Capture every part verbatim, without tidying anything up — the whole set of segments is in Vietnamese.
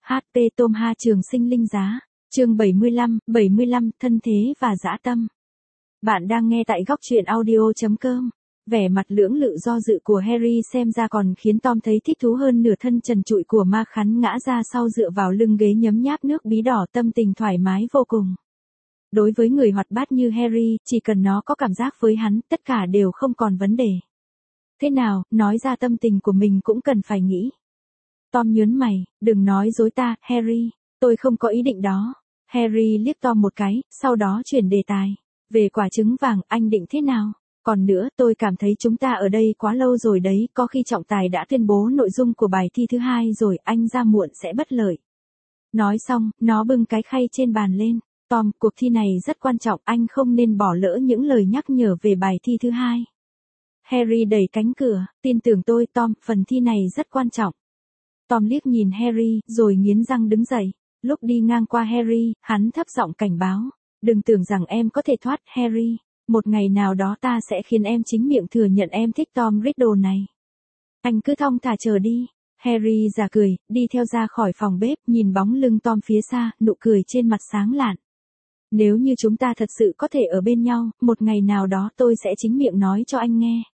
hát pê Tom Ha Trường Sinh Linh Giá, chương bảy mươi lăm, bảy mươi lăm, thân thế và dã tâm. Bạn đang nghe tại góc truyện audio chấm com. Vẻ mặt lưỡng lự do dự của Harry xem ra còn khiến Tom thấy thích thú hơn nửa thân trần trụi của ma khắn ngã ra sau dựa vào lưng ghế nhấm nháp nước bí đỏ, tâm tình thoải mái vô cùng. Đối với người hoạt bát như Harry, chỉ cần nó có cảm giác với hắn, tất cả đều không còn vấn đề. Thế nào, nói ra tâm tình của mình cũng cần phải nghĩ. Tom nhớn mày, đừng nói dối ta, Harry, tôi không có ý định đó. Harry liếc Tom một cái, sau đó chuyển đề tài. Về quả trứng vàng, anh định thế nào? Còn nữa, tôi cảm thấy chúng ta ở đây quá lâu rồi đấy, có khi trọng tài đã tuyên bố nội dung của bài thi thứ hai rồi, anh ra muộn sẽ bất lợi. Nói xong, nó bưng cái khay trên bàn lên. Tom, cuộc thi này rất quan trọng, anh không nên bỏ lỡ những lời nhắc nhở về bài thi thứ hai. Harry đẩy cánh cửa, tin tưởng tôi Tom, phần thi này rất quan trọng. Tom liếc nhìn Harry, rồi nghiến răng đứng dậy. Lúc đi ngang qua Harry, hắn thấp giọng cảnh báo. Đừng tưởng rằng em có thể thoát, Harry. Một ngày nào đó ta sẽ khiến em chính miệng thừa nhận em thích Tom Riddle này. Anh cứ thong thả chờ đi. Harry già cười, đi theo ra khỏi phòng bếp, nhìn bóng lưng Tom phía xa, nụ cười trên mặt sáng lạn. Nếu như chúng ta thật sự có thể ở bên nhau, một ngày nào đó tôi sẽ chính miệng nói cho anh nghe.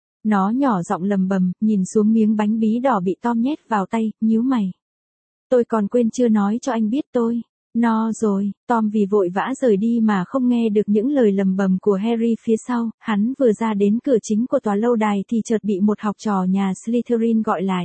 Nó nhỏ giọng lầm bầm, nhìn xuống miếng bánh bí đỏ bị Tom nhét vào tay, nhíu mày. Tôi còn quên chưa nói cho anh biết tôi. No rồi, Tom vì vội vã rời đi mà không nghe được những lời lầm bầm của Harry phía sau, hắn vừa ra đến cửa chính của tòa lâu đài thì chợt bị một học trò nhà Slytherin gọi lại.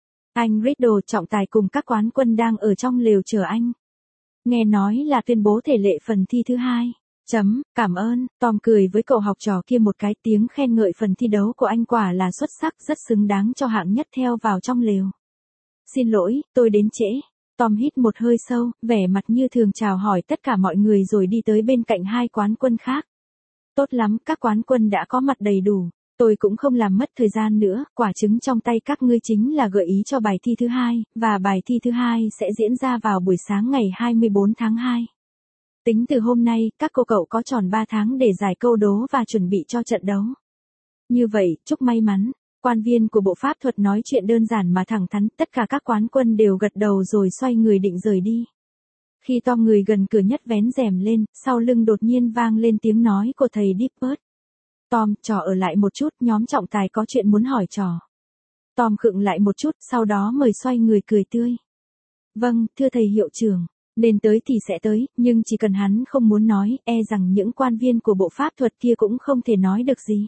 Anh Riddle, trọng tài cùng các quán quân đang ở trong lều chờ anh. Nghe nói là tuyên bố thể lệ phần thi thứ hai. Chấm, cảm ơn, Tom cười với cậu học trò kia một cái, tiếng khen ngợi phần thi đấu của anh quả là xuất sắc, rất xứng đáng cho hạng nhất theo vào trong lều. Xin lỗi, tôi đến trễ. Tom hít một hơi sâu, vẻ mặt như thường chào hỏi tất cả mọi người rồi đi tới bên cạnh hai quán quân khác. Tốt lắm, các quán quân đã có mặt đầy đủ. Tôi cũng không làm mất thời gian nữa, quả trứng trong tay các ngươi chính là gợi ý cho bài thi thứ hai, và bài thi thứ hai sẽ diễn ra vào buổi sáng ngày hai mươi bốn tháng hai. Tính từ hôm nay, các cô cậu có tròn ba tháng để giải câu đố và chuẩn bị cho trận đấu. Như vậy, chúc may mắn. Quan viên của bộ pháp thuật nói chuyện đơn giản mà thẳng thắn, tất cả các quán quân đều gật đầu rồi xoay người định rời đi. Khi Tom người gần cửa nhất vén rèm lên, sau lưng đột nhiên vang lên tiếng nói của thầy Dippert. Tom, trò ở lại một chút, nhóm trọng tài có chuyện muốn hỏi trò. Tom khựng lại một chút, sau đó mời xoay người cười tươi. Vâng, thưa thầy hiệu trưởng. Nên tới thì sẽ tới, nhưng chỉ cần hắn không muốn nói, e rằng những quan viên của bộ pháp thuật kia cũng không thể nói được gì.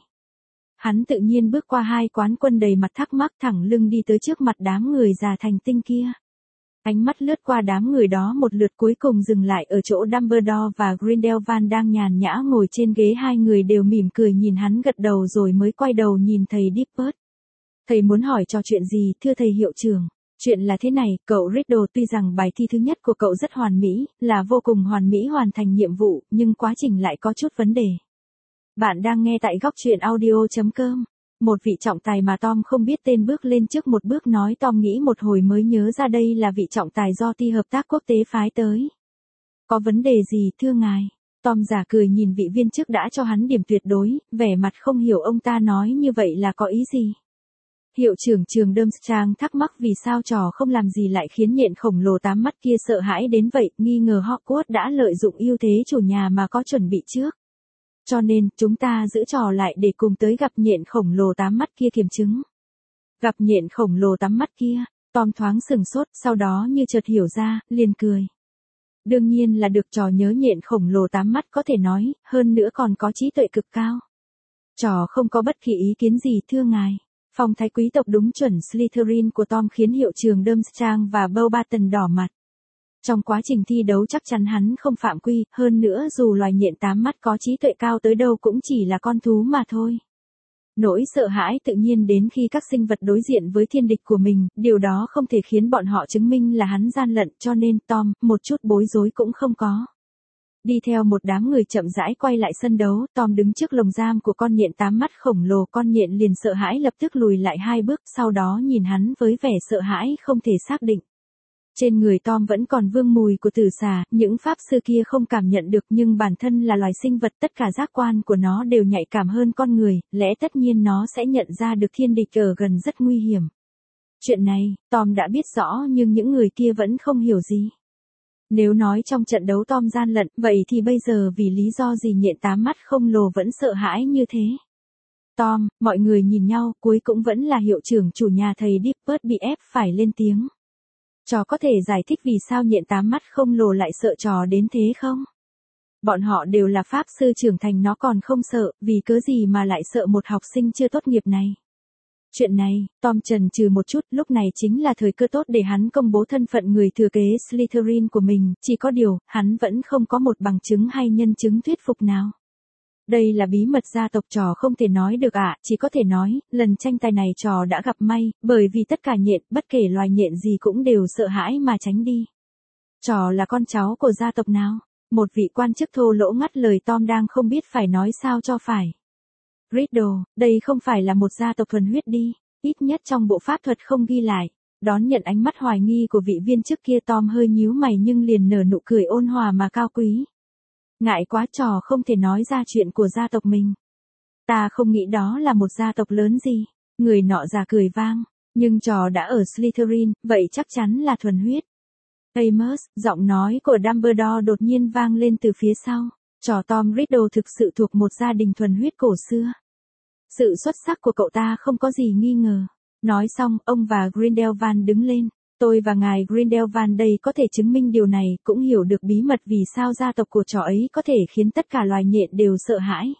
Hắn tự nhiên bước qua hai quán quân đầy mặt thắc mắc, thẳng lưng đi tới trước mặt đám người già thành tinh kia. Ánh mắt lướt qua đám người đó một lượt cuối cùng dừng lại ở chỗ Dumbledore và Grindelwald đang nhàn nhã ngồi trên ghế, hai người đều mỉm cười nhìn hắn gật đầu rồi mới quay đầu nhìn thầy Dippert. Thầy muốn hỏi cho chuyện gì, thưa thầy hiệu trưởng? Chuyện là thế này, cậu Riddle, tuy rằng bài thi thứ nhất của cậu rất hoàn mỹ, là vô cùng hoàn mỹ hoàn thành nhiệm vụ, nhưng quá trình lại có chút vấn đề. Bạn đang nghe tại góc truyện audio chấm com. Một vị trọng tài mà Tom không biết tên bước lên trước một bước nói, Tom nghĩ một hồi mới nhớ ra đây là vị trọng tài do ty hợp tác quốc tế phái tới. Có vấn đề gì thưa ngài? Tom giả cười nhìn vị viên chức đã cho hắn điểm tuyệt đối, vẻ mặt không hiểu ông ta nói như vậy là có ý gì. Hiệu trưởng trường Durmstrang thắc mắc vì sao trò không làm gì lại khiến nhện khổng lồ tám mắt kia sợ hãi đến vậy, nghi ngờ Hogwarts đã lợi dụng ưu thế chủ nhà mà có chuẩn bị trước. Cho nên, chúng ta giữ trò lại để cùng tới gặp nhện khổng lồ tám mắt kia kiểm chứng. Gặp nhện khổng lồ tám mắt kia, Tom thoáng sừng sốt, sau đó như chợt hiểu ra, liền cười. Đương nhiên là được, trò nhớ nhện khổng lồ tám mắt có thể nói, hơn nữa còn có trí tuệ cực cao. Trò không có bất kỳ ý kiến gì thưa ngài. Phong thái quý tộc đúng chuẩn Slytherin của Tom khiến hiệu trưởng Durmstrang và Beauxbaton đỏ mặt. Trong quá trình thi đấu chắc chắn hắn không phạm quy, hơn nữa dù loài nhện tám mắt có trí tuệ cao tới đâu cũng chỉ là con thú mà thôi. Nỗi sợ hãi tự nhiên đến khi các sinh vật đối diện với thiên địch của mình, điều đó không thể khiến bọn họ chứng minh là hắn gian lận, cho nên Tom, một chút bối rối cũng không có. Đi theo một đám người chậm rãi quay lại sân đấu, Tom đứng trước lồng giam của con nhện tám mắt khổng lồ, con nhện liền sợ hãi lập tức lùi lại hai bước, sau đó nhìn hắn với vẻ sợ hãi không thể xác định. Trên người Tom vẫn còn vương mùi của tử xà, những pháp sư kia không cảm nhận được, nhưng bản thân là loài sinh vật, tất cả giác quan của nó đều nhạy cảm hơn con người, lẽ tất nhiên nó sẽ nhận ra được thiên địch ở gần rất nguy hiểm. Chuyện này, Tom đã biết rõ nhưng những người kia vẫn không hiểu gì. Nếu nói trong trận đấu Tom gian lận, vậy thì bây giờ vì lý do gì nhện tám mắt khổng lồ vẫn sợ hãi như thế? Tom, mọi người nhìn nhau, cuối cũng vẫn là hiệu trưởng chủ nhà thầy Dippert bị ép phải lên tiếng. Trò có thể giải thích vì sao nhện tám mắt khổng lồ lại sợ trò đến thế không? Bọn họ đều là pháp sư trưởng thành nó còn không sợ, vì cớ gì mà lại sợ một học sinh chưa tốt nghiệp này. Chuyện này, Tom chần chừ một chút, lúc này chính là thời cơ tốt để hắn công bố thân phận người thừa kế Slytherin của mình, chỉ có điều, hắn vẫn không có một bằng chứng hay nhân chứng thuyết phục nào. Đây là bí mật gia tộc trò không thể nói được ạ, à, chỉ có thể nói, lần tranh tài này trò đã gặp may, bởi vì tất cả nhện, bất kể loài nhện gì cũng đều sợ hãi mà tránh đi. Trò là con cháu của gia tộc nào? Một vị quan chức thô lỗ ngắt lời Tom đang không biết phải nói sao cho phải. Riddle, đây không phải là một gia tộc thuần huyết đi, ít nhất trong bộ pháp thuật không ghi lại. Đón nhận ánh mắt hoài nghi của vị viên chức kia Tom hơi nhíu mày nhưng liền nở nụ cười ôn hòa mà cao quý. Ngại quá trò không thể nói ra chuyện của gia tộc mình. Ta không nghĩ đó là một gia tộc lớn gì. Người nọ già cười vang. Nhưng trò đã ở Slytherin, vậy chắc chắn là thuần huyết. Amos, giọng nói của Dumbledore đột nhiên vang lên từ phía sau. Trò Tom Riddle thực sự thuộc một gia đình thuần huyết cổ xưa. Sự xuất sắc của cậu ta không có gì nghi ngờ. Nói xong, ông và Grindelwald đứng lên. Tôi và ngài Grindelwald đây có thể chứng minh điều này, cũng hiểu được bí mật vì sao gia tộc của trò ấy có thể khiến tất cả loài nhện đều sợ hãi.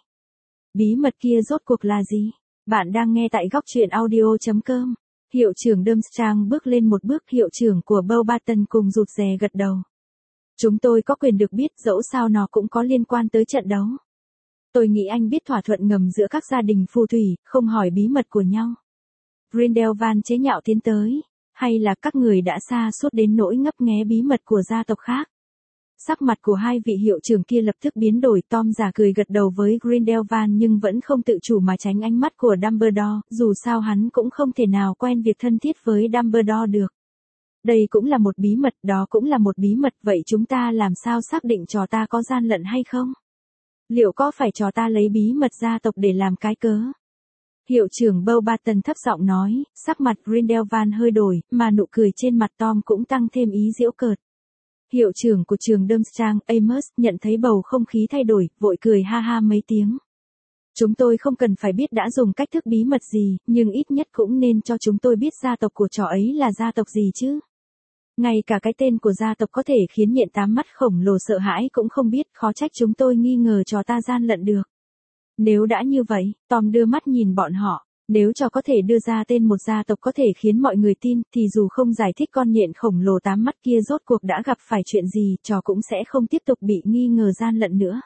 Bí mật kia rốt cuộc là gì? Bạn đang nghe tại góc truyện audio chấm com. Hiệu trưởng Durmstrang bước lên một bước, hiệu trưởng của Beauxbaton cùng rụt rè gật đầu. Chúng tôi có quyền được biết, dẫu sao nó cũng có liên quan tới trận đấu. Tôi nghĩ anh biết thỏa thuận ngầm giữa các gia đình phù thủy, không hỏi bí mật của nhau. Grindelwald chế nhạo tiến tới. Hay là các người đã xa suốt đến nỗi ngấp nghé bí mật của gia tộc khác? Sắc mặt của hai vị hiệu trưởng kia lập tức biến đổi. Tom giả cười gật đầu với Grindelwald nhưng vẫn không tự chủ mà tránh ánh mắt của Dumbledore, dù sao hắn cũng không thể nào quen việc thân thiết với Dumbledore được. Đây cũng là một bí mật, đó cũng là một bí mật, vậy chúng ta làm sao xác định trò ta có gian lận hay không? Liệu có phải trò ta lấy bí mật gia tộc để làm cái cớ? Hiệu trưởng Beauxbaton thấp giọng nói, sắc mặt Grindelwald hơi đổi, mà nụ cười trên mặt Tom cũng tăng thêm ý giễu cợt. Hiệu trưởng của trường Durmstrang, Amos, nhận thấy bầu không khí thay đổi, vội cười ha ha mấy tiếng. Chúng tôi không cần phải biết đã dùng cách thức bí mật gì, nhưng ít nhất cũng nên cho chúng tôi biết gia tộc của trò ấy là gia tộc gì chứ. Ngay cả cái tên của gia tộc có thể khiến nhện tám mắt khổng lồ sợ hãi cũng không biết, khó trách chúng tôi nghi ngờ trò ta gian lận được. Nếu đã như vậy, Tom đưa mắt nhìn bọn họ, nếu trò có thể đưa ra tên một gia tộc có thể khiến mọi người tin, thì dù không giải thích con nhện khổng lồ tám mắt kia rốt cuộc đã gặp phải chuyện gì, trò cũng sẽ không tiếp tục bị nghi ngờ gian lận nữa.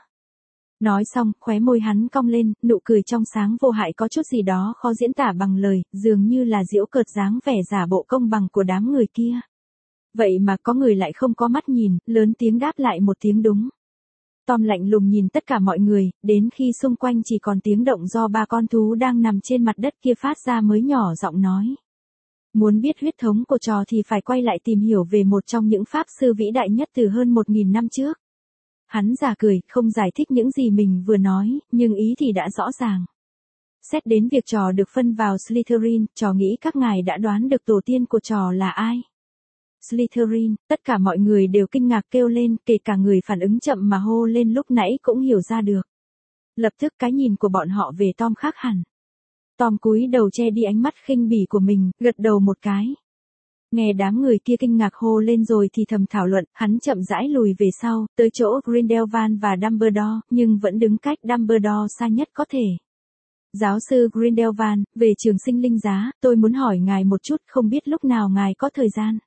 Nói xong, khóe môi hắn cong lên, nụ cười trong sáng vô hại có chút gì đó khó diễn tả bằng lời, dường như là giễu cợt dáng vẻ giả bộ công bằng của đám người kia. Vậy mà có người lại không có mắt nhìn, lớn tiếng đáp lại một tiếng đúng. Tom lạnh lùng nhìn tất cả mọi người, đến khi xung quanh chỉ còn tiếng động do ba con thú đang nằm trên mặt đất kia phát ra mới nhỏ giọng nói. Muốn biết huyết thống của trò thì phải quay lại tìm hiểu về một trong những pháp sư vĩ đại nhất từ hơn một nghìn năm trước. Hắn giả cười, không giải thích những gì mình vừa nói, nhưng ý thì đã rõ ràng. Xét đến việc trò được phân vào Slytherin, trò nghĩ các ngài đã đoán được tổ tiên của trò là ai. Slytherin, tất cả mọi người đều kinh ngạc kêu lên, kể cả người phản ứng chậm mà hô lên lúc nãy cũng hiểu ra được. Lập tức cái nhìn của bọn họ về Tom khác hẳn. Tom cúi đầu che đi ánh mắt khinh bỉ của mình, gật đầu một cái. Nghe đám người kia kinh ngạc hô lên rồi thì thầm thảo luận, hắn chậm rãi lùi về sau, tới chỗ Grindelwald và Dumbledore, nhưng vẫn đứng cách Dumbledore xa nhất có thể. Giáo sư Grindelwald, về trường sinh linh giá, tôi muốn hỏi ngài một chút, không biết lúc nào ngài có thời gian.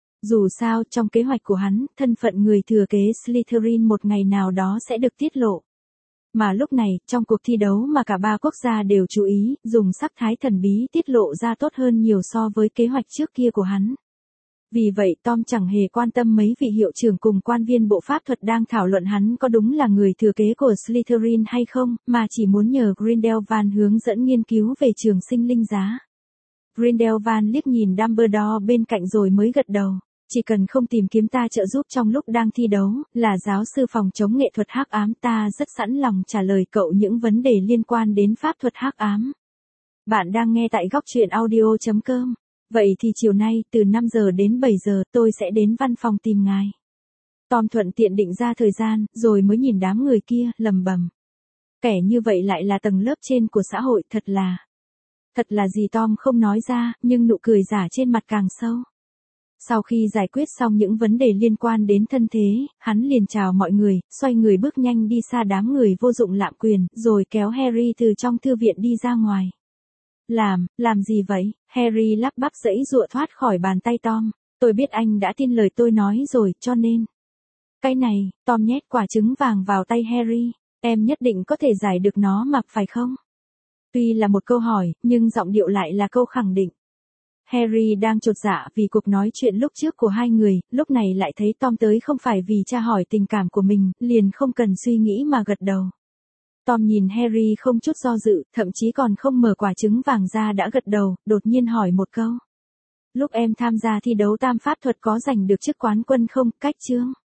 Dù sao, trong kế hoạch của hắn, thân phận người thừa kế Slytherin một ngày nào đó sẽ được tiết lộ. Mà lúc này, trong cuộc thi đấu mà cả ba quốc gia đều chú ý, dùng sắc thái thần bí tiết lộ ra tốt hơn nhiều so với kế hoạch trước kia của hắn. Vì vậy Tom chẳng hề quan tâm mấy vị hiệu trưởng cùng quan viên bộ pháp thuật đang thảo luận hắn có đúng là người thừa kế của Slytherin hay không, mà chỉ muốn nhờ Grindelwald hướng dẫn nghiên cứu về trường sinh linh giá. Grindelwald liếc nhìn Dumbledore bên cạnh rồi mới gật đầu. Chỉ cần không tìm kiếm ta trợ giúp trong lúc đang thi đấu, là giáo sư phòng chống nghệ thuật hắc ám, ta rất sẵn lòng trả lời cậu những vấn đề liên quan đến pháp thuật hắc ám. Bạn đang nghe tại góc truyện audio chấm com. Vậy thì chiều nay, từ năm giờ đến bảy giờ, tôi sẽ đến văn phòng tìm ngài. Tom thuận tiện định ra thời gian, rồi mới nhìn đám người kia, lầm bầm. Kẻ như vậy lại là tầng lớp trên của xã hội, thật là... Thật là gì Tom không nói ra, nhưng nụ cười giả trên mặt càng sâu. Sau khi giải quyết xong những vấn đề liên quan đến thân thế, hắn liền chào mọi người, xoay người bước nhanh đi xa đám người vô dụng lạm quyền, rồi kéo Harry từ trong thư viện đi ra ngoài. Làm, làm gì vậy? Harry lắp bắp giãy giụa thoát khỏi bàn tay Tom. Tôi biết anh đã tin lời tôi nói rồi, cho nên... Cái này, Tom nhét quả trứng vàng vào tay Harry. Em nhất định có thể giải được nó mà, phải không? Tuy là một câu hỏi, nhưng giọng điệu lại là câu khẳng định. Harry đang chột dạ vì cuộc nói chuyện lúc trước của hai người, lúc này lại thấy Tom tới không phải vì tra hỏi tình cảm của mình, liền không cần suy nghĩ mà gật đầu. Tom nhìn Harry không chút do dự, thậm chí còn không mở quả trứng vàng ra đã gật đầu, đột nhiên hỏi một câu. Lúc em tham gia thi đấu tam pháp thuật có giành được chức quán quân không, cách chương?